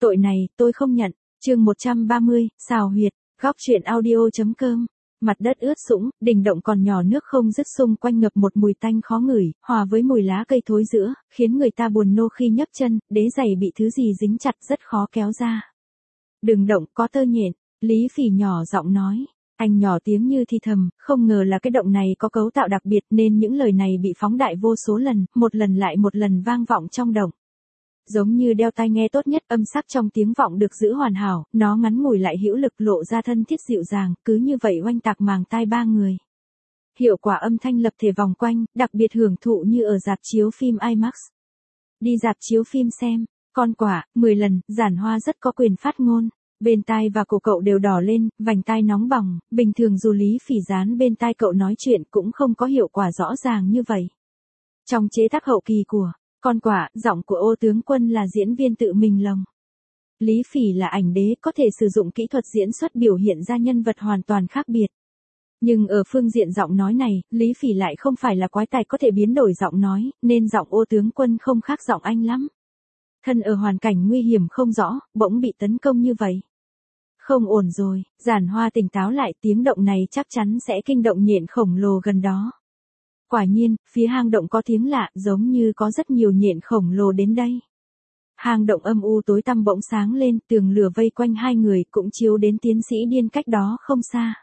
Tội này, tôi không nhận. Chương 130, xào huyệt, góc truyện audio.com. Mặt đất ướt sũng, đỉnh động còn nhỏ nước không dứt, xung quanh ngập một mùi tanh khó ngửi, hòa với mùi lá cây thối rữa, khiến người ta buồn nôn khi nhấc chân, đế giày bị thứ gì dính chặt rất khó kéo ra. Đừng động, có tơ nhện. Lý Phỉ nhỏ giọng nói. Anh nhỏ tiếng như thì thầm, không ngờ là cái động này có cấu tạo đặc biệt nên những lời này bị phóng đại vô số lần, một lần lại một lần vang vọng trong động. Giống như đeo tai nghe tốt nhất, âm sắc trong tiếng vọng được giữ hoàn hảo, nó ngắn ngủi lại hữu lực, lộ ra thân thiết dịu dàng, cứ như vậy oanh tạc màng tai ba người. Hiệu quả âm thanh lập thể vòng quanh, đặc biệt hưởng thụ như ở rạp chiếu phim IMAX. Đi rạp chiếu phim xem, con quả, 10 lần, Giản Hoa rất có quyền phát ngôn. Bên tai và cổ cậu đều đỏ lên, vành tai nóng bỏng, bình thường dù Lý Phỉ dán bên tai cậu nói chuyện cũng không có hiệu quả rõ ràng như vậy. Trong chế tác hậu kỳ của Con quả, giọng của Ô tướng Quân là diễn viên tự mình lồng. Lý Phỉ là ảnh đế, có thể sử dụng kỹ thuật diễn xuất biểu hiện ra nhân vật hoàn toàn khác biệt. Nhưng ở phương diện giọng nói này, Lý Phỉ lại không phải là quái tài có thể biến đổi giọng nói, nên giọng Ô tướng Quân không khác giọng anh lắm. Thân ở hoàn cảnh nguy hiểm không rõ, bỗng bị tấn công như vậy. Không ổn rồi, Giản Hoa tỉnh táo lại, tiếng động này chắc chắn sẽ kinh động nhện khổng lồ gần đó. Quả nhiên, phía hang động có tiếng lạ, giống như có rất nhiều nhện khổng lồ đến đây. Hang động âm u tối tăm bỗng sáng lên, tường lửa vây quanh hai người cũng chiếu đến Tiến sĩ Điên cách đó không xa.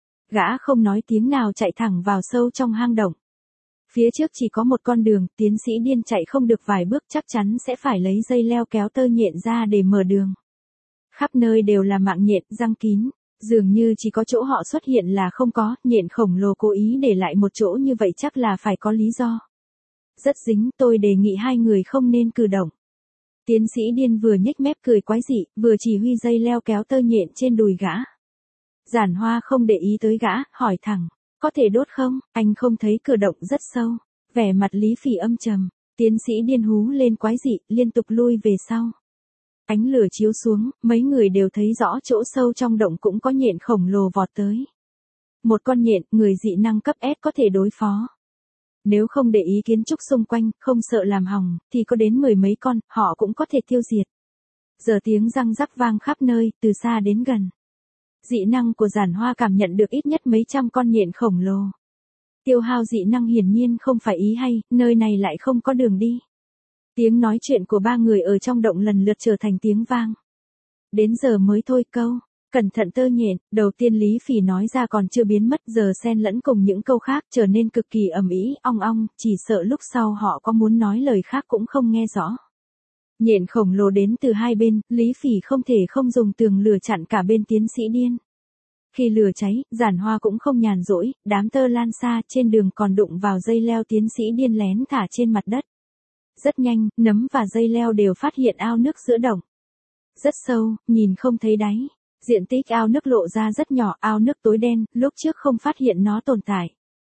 Gã không nói tiếng nào chạy thẳng vào sâu trong hang động. Phía trước chỉ có một con đường, Tiến sĩ Điên chạy không được vài bước chắc chắn sẽ phải lấy dây leo kéo tơ nhện ra để mở đường. Khắp nơi đều là mạng nhện, răng kín. Dường như chỉ có chỗ họ xuất hiện là không có, nhện khổng lồ cố ý để lại một chỗ như vậy chắc là phải có lý do. Rất dính, tôi đề nghị hai người không nên cử động. Tiến sĩ Điên vừa nhếch mép cười quái dị, vừa chỉ huy dây leo kéo tơ nhện trên đùi gã. Giản Hoa không để ý tới gã, hỏi thẳng, có thể đốt không? Anh không thấy cử động rất sâu. Vẻ mặt Lý Phỉ âm trầm, Tiến sĩ Điên hú lên quái dị, liên tục lui về sau. Ánh lửa chiếu xuống, mấy người đều thấy rõ chỗ sâu trong động cũng có nhện khổng lồ vọt tới. Một con nhện, người dị năng cấp S có thể đối phó. Nếu không để ý kiến trúc xung quanh, không sợ làm hỏng, thì có đến 10 mấy con, họ cũng có thể tiêu diệt. Giờ tiếng răng rắc vang khắp nơi, từ xa đến gần. Dị năng của Giản Hoa cảm nhận được ít nhất mấy trăm con nhện khổng lồ. Tiêu hao dị năng hiển nhiên không phải ý hay, nơi này lại không có đường đi. Tiếng nói chuyện của ba người ở trong động lần lượt trở thành tiếng vang. Đến giờ mới thôi câu, cẩn thận tơ nhện, đầu tiên Lý Phỉ nói ra còn chưa biến mất, giờ xen lẫn cùng những câu khác trở nên cực kỳ ầm ĩ, ong ong, chỉ sợ lúc sau họ có muốn nói lời khác cũng không nghe rõ. Nhện khổng lồ đến từ hai bên, Lý Phỉ không thể không dùng tường lửa chặn cả bên Tiến sĩ Điên. Khi lửa cháy, Giản Hoa cũng không nhàn rỗi, đám tơ lan xa trên đường còn đụng vào dây leo Tiến sĩ Điên lén thả trên mặt đất. Rất nhanh, nấm và dây leo đều phát hiện ao nước giữa động. Rất sâu, nhìn không thấy đáy. Diện tích ao nước lộ ra rất nhỏ, ao nước tối đen, lúc trước không phát hiện nó tồn tại.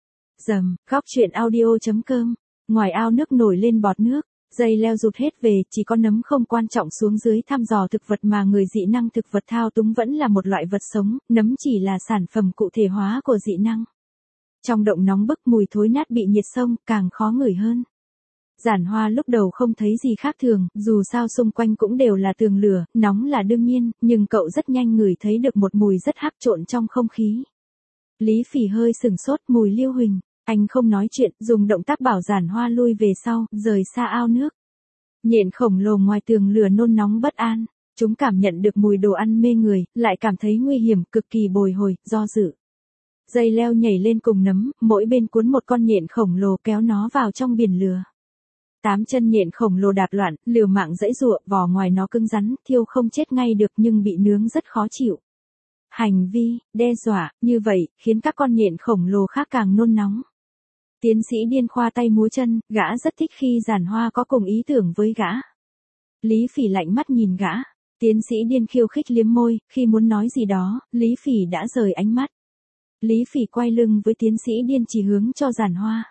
Rầm, góc truyện audio.com. Ngoài ao nước nổi lên bọt nước, dây leo rụt hết về, chỉ có nấm không quan trọng xuống dưới thăm dò thực vật mà người dị năng thực vật thao túng vẫn là một loại vật sống, nấm chỉ là sản phẩm cụ thể hóa của dị năng. Trong động nóng bức mùi thối nát bị nhiệt xông, càng khó ngửi hơn. Giản Hoa lúc đầu không thấy gì khác thường, dù sao xung quanh cũng đều là tường lửa, nóng là đương nhiên, nhưng cậu rất nhanh ngửi thấy được một mùi rất hắc trộn trong không khí. Lý Phỉ hơi sửng sốt, mùi Liêu Huỳnh, anh không nói chuyện, dùng động tác bảo Giản Hoa lui về sau, rời xa ao nước. Nhện khổng lồ ngoài tường lửa nôn nóng bất an, chúng cảm nhận được mùi đồ ăn mê người, lại cảm thấy nguy hiểm, cực kỳ bồi hồi, do dự. Dây leo nhảy lên cùng nấm, mỗi bên cuốn một con nhện khổng lồ kéo nó vào trong biển lửa. 8 chân nhện khổng lồ đạp loạn, liều mạng giãy giụa, vỏ ngoài nó cứng rắn, thiêu không chết ngay được nhưng bị nướng rất khó chịu. Hành vi, đe dọa, như vậy, khiến các con nhện khổng lồ khác càng nôn nóng. Tiến sĩ Điên khoa tay múa chân, gã rất thích khi Giản Hoa có cùng ý tưởng với gã. Lý Phỉ lạnh mắt nhìn gã. Tiến sĩ Điên khiêu khích liếm môi, khi muốn nói gì đó, Lý Phỉ đã rời ánh mắt. Lý Phỉ quay lưng với Tiến sĩ Điên chỉ hướng cho Giản Hoa.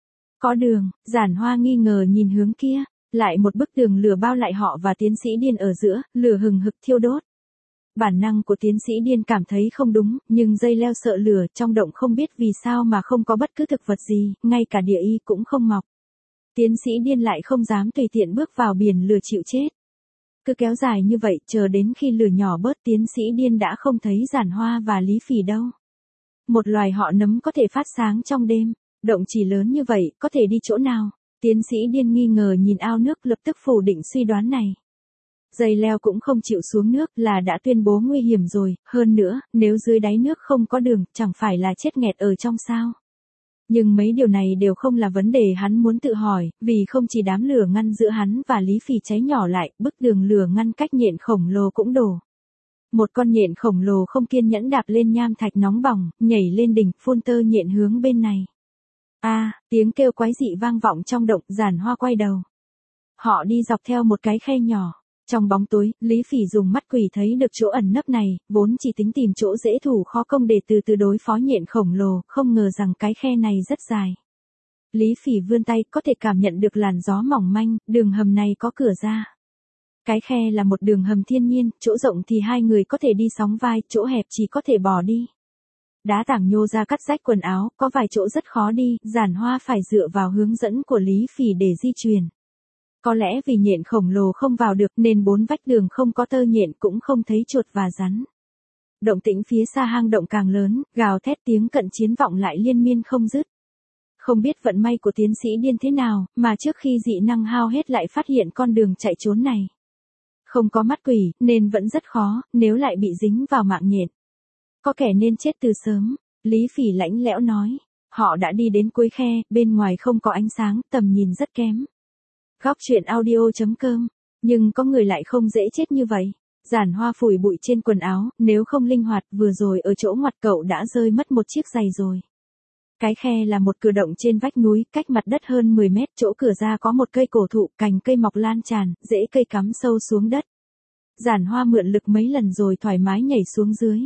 Có đường, Giản Hoa nghi ngờ nhìn hướng kia, lại một bức tường lửa bao lại họ và Tiến sĩ Điên ở giữa, lửa hừng hực thiêu đốt. Bản năng của Tiến sĩ Điên cảm thấy không đúng, nhưng dây leo sợ lửa, trong động không biết vì sao mà không có bất cứ thực vật gì, ngay cả địa y cũng không mọc. Tiến sĩ Điên lại không dám tùy tiện bước vào biển lửa chịu chết. Cứ kéo dài như vậy, chờ đến khi lửa nhỏ bớt, tiến sĩ điên đã không thấy Giản Hoa và Lý Phỉ đâu. Một loài họ nấm có thể phát sáng trong đêm, động chỉ lớn như vậy, có thể đi chỗ nào? Tiến sĩ điên nghi ngờ nhìn ao nước, lập tức phủ định suy đoán này. Dây leo cũng không chịu xuống nước, là đã tuyên bố nguy hiểm rồi, hơn nữa, nếu dưới đáy nước không có đường, chẳng phải là chết nghẹt ở trong sao? Nhưng mấy điều này đều không là vấn đề hắn muốn tự hỏi, vì không chỉ đám lửa ngăn giữa hắn và Lý Phỉ cháy nhỏ lại, bức tường lửa ngăn cách nhện khổng lồ cũng đổ. Một con nhện khổng lồ không kiên nhẫn đạp lên nham thạch nóng bỏng, nhảy lên đỉnh, phun tơ nhện hướng bên này. Tiếng kêu quái dị vang vọng trong động, Giản Hoa quay đầu. Họ đi dọc theo một cái khe nhỏ. Trong bóng tối, Lý Phỉ dùng mắt quỷ thấy được chỗ ẩn nấp này, vốn chỉ tính tìm chỗ dễ thủ khó công để từ từ đối phó nhện khổng lồ, không ngờ rằng cái khe này rất dài. Lý Phỉ vươn tay, có thể cảm nhận được làn gió mỏng manh, đường hầm này có cửa ra. Cái khe là một đường hầm thiên nhiên, chỗ rộng thì hai người có thể đi sóng vai, chỗ hẹp chỉ có thể bò đi. Đá tảng nhô ra cắt rách quần áo, có vài chỗ rất khó đi, Giản Hoa phải dựa vào hướng dẫn của Lý Phỉ để di chuyển. Có lẽ vì nhện khổng lồ không vào được nên bốn vách đường không có tơ nhện, cũng không thấy chuột và rắn. Động tĩnh phía xa hang động càng lớn, gào thét tiếng cận chiến vọng lại liên miên không dứt. Không biết vận may của tiến sĩ điên thế nào, mà trước khi dị năng hao hết lại phát hiện con đường chạy trốn này. Không có mắt quỷ, nên vẫn rất khó, nếu lại bị dính vào mạng nhện. Có kẻ nên chết từ sớm, Lý Phỉ lãnh lẽo nói. Họ đã đi đến cuối khe, bên ngoài không có ánh sáng, tầm nhìn rất kém. Góc truyện audio.com, nhưng có người lại không dễ chết như vậy. Giản Hoa phủi bụi trên quần áo, nếu không linh hoạt, vừa rồi ở chỗ ngoặt cậu đã rơi mất một chiếc giày rồi. Cái khe là một cửa động trên vách núi, cách mặt đất hơn 10 mét, chỗ cửa ra có một cây cổ thụ, cành cây mọc lan tràn, rễ cây cắm sâu xuống đất. Giản Hoa mượn lực mấy lần rồi thoải mái nhảy xuống dưới.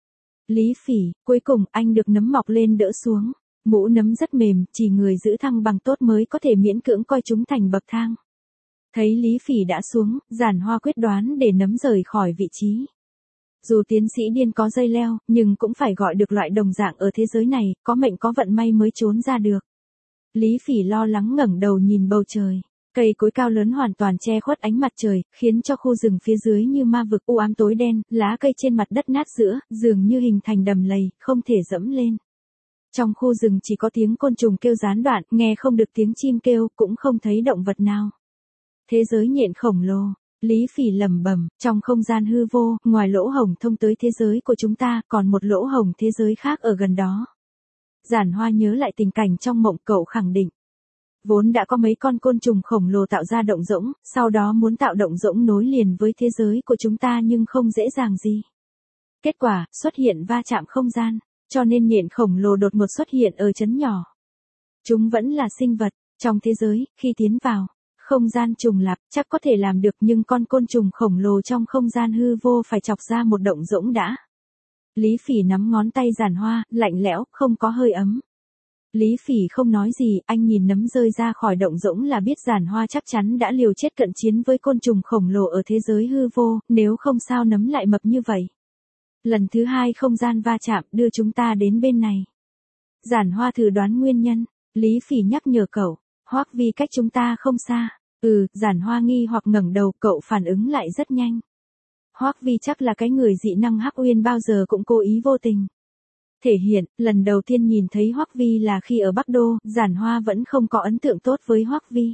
Lý Phỉ, cuối cùng anh được nấm mọc lên đỡ xuống. Mũ nấm rất mềm, chỉ người giữ thăng bằng tốt mới có thể miễn cưỡng coi chúng thành bậc thang. Thấy Lý Phỉ đã xuống, Giản Hoa quyết đoán để nấm rời khỏi vị trí. Dù tiến sĩ điên có dây leo, nhưng cũng phải gọi được loại đồng dạng ở thế giới này, có mệnh có vận may mới trốn ra được. Lý Phỉ lo lắng ngẩng đầu nhìn bầu trời. Cây cối cao lớn hoàn toàn che khuất ánh mặt trời, khiến cho khu rừng phía dưới như ma vực u ám tối đen, lá cây trên mặt đất nát giữa, dường như hình thành đầm lầy, không thể dẫm lên. Trong khu rừng chỉ có tiếng côn trùng kêu gián đoạn, nghe không được tiếng chim kêu, cũng không thấy động vật nào. Thế giới nhện khổng lồ, Lý Phỉ lẩm bẩm, trong không gian hư vô, ngoài lỗ hổng thông tới thế giới của chúng ta, còn một lỗ hổng thế giới khác ở gần đó. Giản Hoa nhớ lại tình cảnh trong mộng, cậu khẳng định. Vốn đã có mấy con côn trùng khổng lồ tạo ra động rỗng, sau đó muốn tạo động rỗng nối liền với thế giới của chúng ta nhưng không dễ dàng gì. Kết quả, xuất hiện va chạm không gian, cho nên nhện khổng lồ đột ngột xuất hiện ở trấn nhỏ. Chúng vẫn là sinh vật, trong thế giới, khi tiến vào không gian trùng lặp, chắc có thể làm được, nhưng con côn trùng khổng lồ trong không gian hư vô phải chọc ra một động rỗng đã. Lý Phỉ nắm ngón tay Giản Hoa, lạnh lẽo, không có hơi ấm. Lý Phỉ không nói gì, anh nhìn nấm rơi ra khỏi động rỗng là biết Giản Hoa chắc chắn đã liều chết cận chiến với côn trùng khổng lồ ở thế giới hư vô, nếu không sao nấm lại mập như vậy. Lần thứ hai không gian va chạm đưa chúng ta đến bên này. Giản Hoa thử đoán nguyên nhân, Lý Phỉ nhắc nhở cậu, Hoắc Vi cách chúng ta không xa. Giản Hoa nghi hoặc ngẩng đầu, cậu phản ứng lại rất nhanh. Hoắc Vi chắc là cái người dị năng Hắc Uyên bao giờ cũng cố ý vô tình. Thể hiện, lần đầu tiên nhìn thấy Hoắc Vi là khi ở Bắc Đô, Giản Hoa vẫn không có ấn tượng tốt với Hoắc Vi.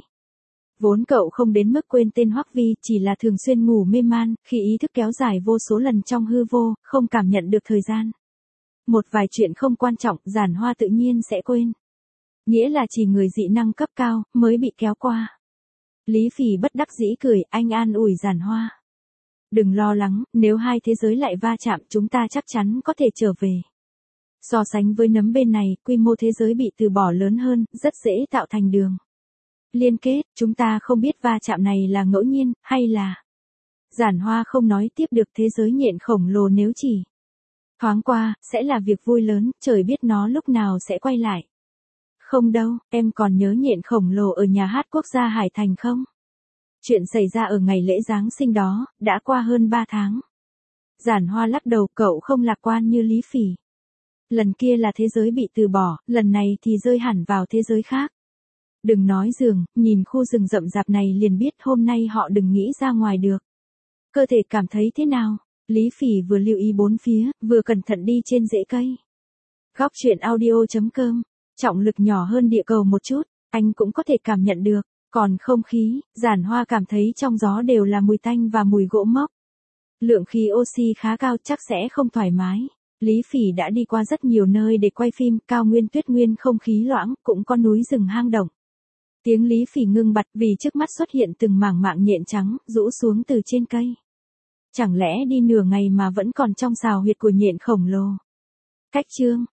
Vốn cậu không đến mức quên tên Hoắc Vi, chỉ là thường xuyên ngủ mê man, khi ý thức kéo dài vô số lần trong hư vô, không cảm nhận được thời gian. Một vài chuyện không quan trọng, Giản Hoa tự nhiên sẽ quên. Nghĩa là chỉ người dị năng cấp cao, mới bị kéo qua. Lý Phỉ bất đắc dĩ cười, anh an ủi Giản Hoa. Đừng lo lắng, nếu hai thế giới lại va chạm chúng ta chắc chắn có thể trở về. So sánh với nấm bên này, quy mô thế giới bị từ bỏ lớn hơn, rất dễ tạo thành đường liên kết, chúng ta không biết va chạm này là ngẫu nhiên, hay là... Giản Hoa không nói tiếp được, thế giới nhện khổng lồ nếu chỉ thoáng qua, sẽ là việc vui lớn, trời biết nó lúc nào sẽ quay lại. Không đâu, em còn nhớ nhện khổng lồ ở nhà hát quốc gia Hải Thành không? Chuyện xảy ra ở ngày lễ Giáng sinh đó, đã qua hơn 3 tháng. Giản Hoa lắc đầu, cậu không lạc quan như Lý Phỉ. Lần kia là thế giới bị từ bỏ, lần này thì rơi hẳn vào thế giới khác. Đừng nói giường, nhìn khu rừng rậm rạp này liền biết hôm nay họ đừng nghĩ ra ngoài được. Cơ thể cảm thấy thế nào? Lý Phỉ vừa lưu ý bốn phía, vừa cẩn thận đi trên rễ cây. Góc truyện audio.com. Trọng lực nhỏ hơn địa cầu một chút, anh cũng có thể cảm nhận được. Còn không khí, Giản Hoa cảm thấy trong gió đều là mùi tanh và mùi gỗ mốc. Lượng khí oxy khá cao, chắc sẽ không thoải mái. Lý Phỉ đã đi qua rất nhiều nơi để quay phim, cao nguyên tuyết nguyên không khí loãng, cũng có núi rừng hang động. Tiếng Lý Phỉ ngưng bặt vì trước mắt xuất hiện từng mảng mạng nhện trắng, rũ xuống từ trên cây. Chẳng lẽ đi nửa ngày mà vẫn còn trong sào huyệt của nhện khổng lồ? Cách chương